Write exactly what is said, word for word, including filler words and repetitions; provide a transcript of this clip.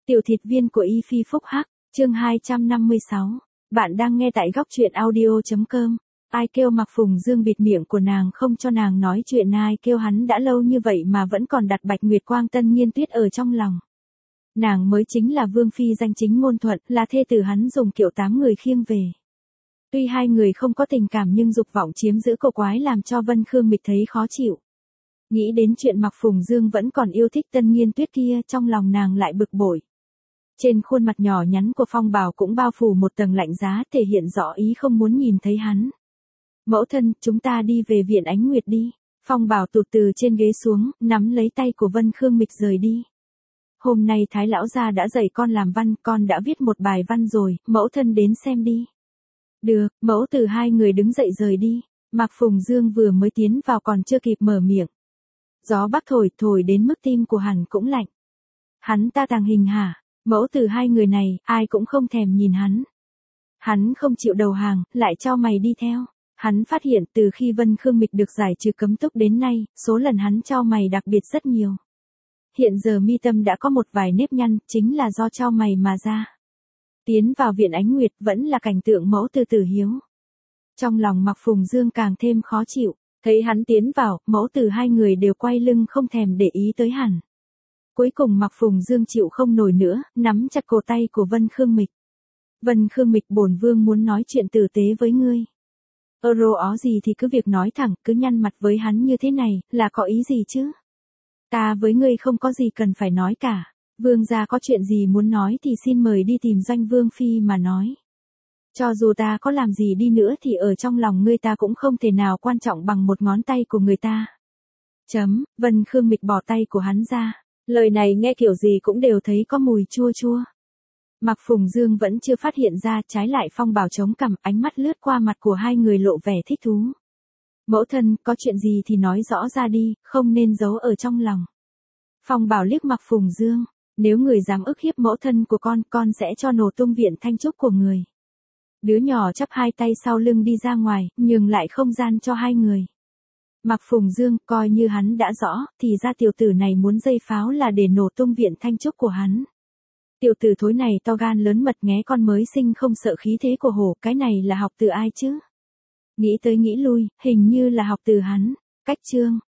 Tiểu thịt viên của Y Phi Phúc Hắc, chương hai trăm năm mươi sáu. Bạn đang nghe tại góc truyện audio.com. Ai kêu Mạc Phùng Dương bịt miệng của nàng không cho nàng nói chuyện, ai kêu hắn đã lâu như vậy mà vẫn còn đặt Bạch Nguyệt Quang Tân Nhiên Tuyết ở trong lòng. Nàng mới chính là vương phi danh chính ngôn thuận, là thê tử hắn dùng kiệu tám người khiêng về. Tuy hai người không có tình cảm nhưng dục vọng chiếm giữ cô quái làm cho Vân Khương Mịch thấy khó chịu. Nghĩ đến chuyện Mạc Phùng Dương vẫn còn yêu thích Tân Nhiên Tuyết kia, trong lòng nàng lại bực bội. Trên khuôn mặt nhỏ nhắn của Phong Bảo cũng bao phủ một tầng lạnh giá, thể hiện rõ ý không muốn nhìn thấy hắn. Mẫu thân, chúng ta đi về viện Ánh Nguyệt đi. Phong Bảo tụt từ trên ghế xuống, nắm lấy tay của Vân Khương Mịch rời đi. Hôm nay Thái lão gia đã dạy con làm văn, con đã viết một bài văn rồi, mẫu thân đến xem đi. Được, mẫu từ hai người đứng dậy rời đi. Mạc Phùng Dương vừa mới tiến vào còn chưa kịp mở miệng. Gió bắc thổi, thổi đến mức tim của hắn cũng lạnh. Hắn ta tàng hình hả? Mẫu từ hai người này, ai cũng không thèm nhìn hắn. Hắn không chịu đầu hàng, lại cho mày đi theo. Hắn phát hiện từ khi Vân Khương Mịch được giải trừ cấm túc đến nay, số lần hắn cho mày đặc biệt rất nhiều. Hiện giờ mi tâm đã có một vài nếp nhăn, chính là do cho mày mà ra. Tiến vào viện Ánh Nguyệt vẫn là cảnh tượng mẫu từ tử hiếu. Trong lòng Mạc Phùng Dương càng thêm khó chịu, thấy hắn tiến vào, mẫu từ hai người đều quay lưng không thèm để ý tới hắn. Cuối cùng Mạc Phùng Dương chịu không nổi nữa, nắm chặt cổ tay của Vân Khương Mịch. Vân Khương Mịch, bổn vương muốn nói chuyện tử tế với ngươi. Ơ rô ó gì thì cứ việc nói thẳng, cứ nhăn mặt với hắn như thế này, là có ý gì chứ? Ta với ngươi không có gì cần phải nói cả. Vương gia có chuyện gì muốn nói thì xin mời đi tìm Doanh Vương Phi mà nói. Cho dù ta có làm gì đi nữa thì ở trong lòng ngươi ta cũng không thể nào quan trọng bằng một ngón tay của người ta. Chấm, Vân Khương Mịch bỏ tay của hắn ra. Lời này nghe kiểu gì cũng đều thấy có mùi chua chua. Mạc Phùng Dương vẫn chưa phát hiện ra, trái lại Phong Bảo chống cằm, ánh mắt lướt qua mặt của hai người lộ vẻ thích thú. Mẫu thân, có chuyện gì thì nói rõ ra đi, không nên giấu ở trong lòng. Phong Bảo liếc Mạc Phùng Dương, nếu người dám ức hiếp mẫu thân của con, con sẽ cho nổ tung viện Thanh Trúc của người. Đứa nhỏ chắp hai tay sau lưng đi ra ngoài, nhường lại không gian cho hai người. Mạc Phùng Dương coi như hắn đã rõ, thì ra tiểu tử này muốn dây pháo là để nổ tung viện Thanh Trúc của hắn. Tiểu tử thối này to gan lớn mật, nghé con mới sinh không sợ khí thế của hổ, cái này là học từ ai chứ? Nghĩ tới nghĩ lui, hình như là học từ hắn. Cách chương,